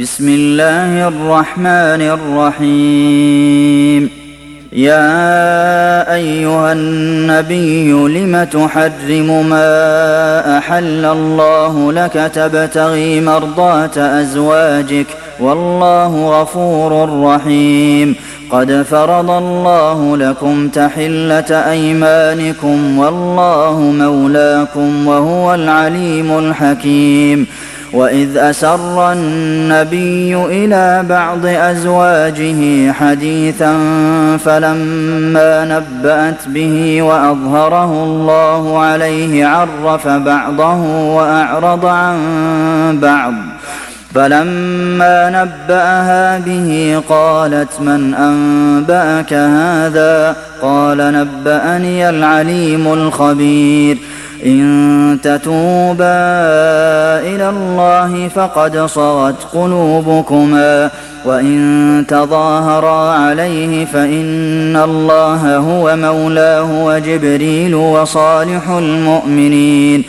بسم الله الرحمن الرحيم. يا أيها النبي لم تحرم ما أحل الله لك تبتغي مرضات أزواجك والله غفور رحيم. قد فرض الله لكم تحلة أيمانكم والله مولاكم وهو العليم الحكيم. وإذ أسر النبي إلى بعض أزواجه حديثا فلما نبأت به وأظهره الله عليه عرف بعضه وأعرض عن بعض. فلما نبأها به قالت من أنبأك هذا؟ قال نبأني العليم الخبير. إن تتوبا إلى الله فقد صغت قلوبكما وإن تظاهرا عليه فإن الله هو مولاه وجبريل وصالح المؤمنين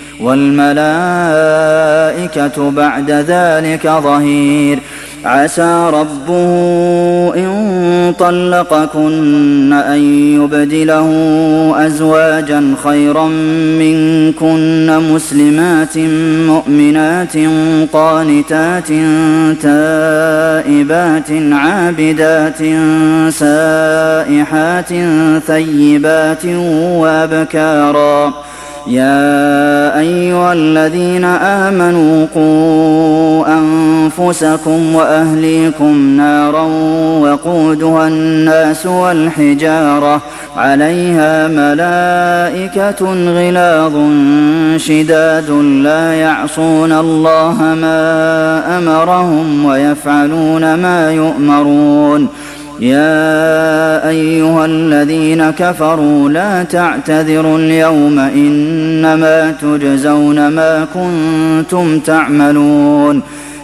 والملائكة بعد ذلك ظهير. عسى ربه إن طلقكن أن يبدله أزواجا خيرا منكن مسلمات مؤمنات قانتات تائبات عابدات سائحات ثيبات وأبكارا. يا أيها الذين آمنوا قوا أنفسكم وأهليكم نارا وقودها الناس والحجارة عليها ملائكة غلاظ شداد لا يعصون الله ما أمرهم ويفعلون ما يؤمرون. يا أيها الذين كفروا لا تعتذروا اليوم إنما تجزون ما كنتم تعملون.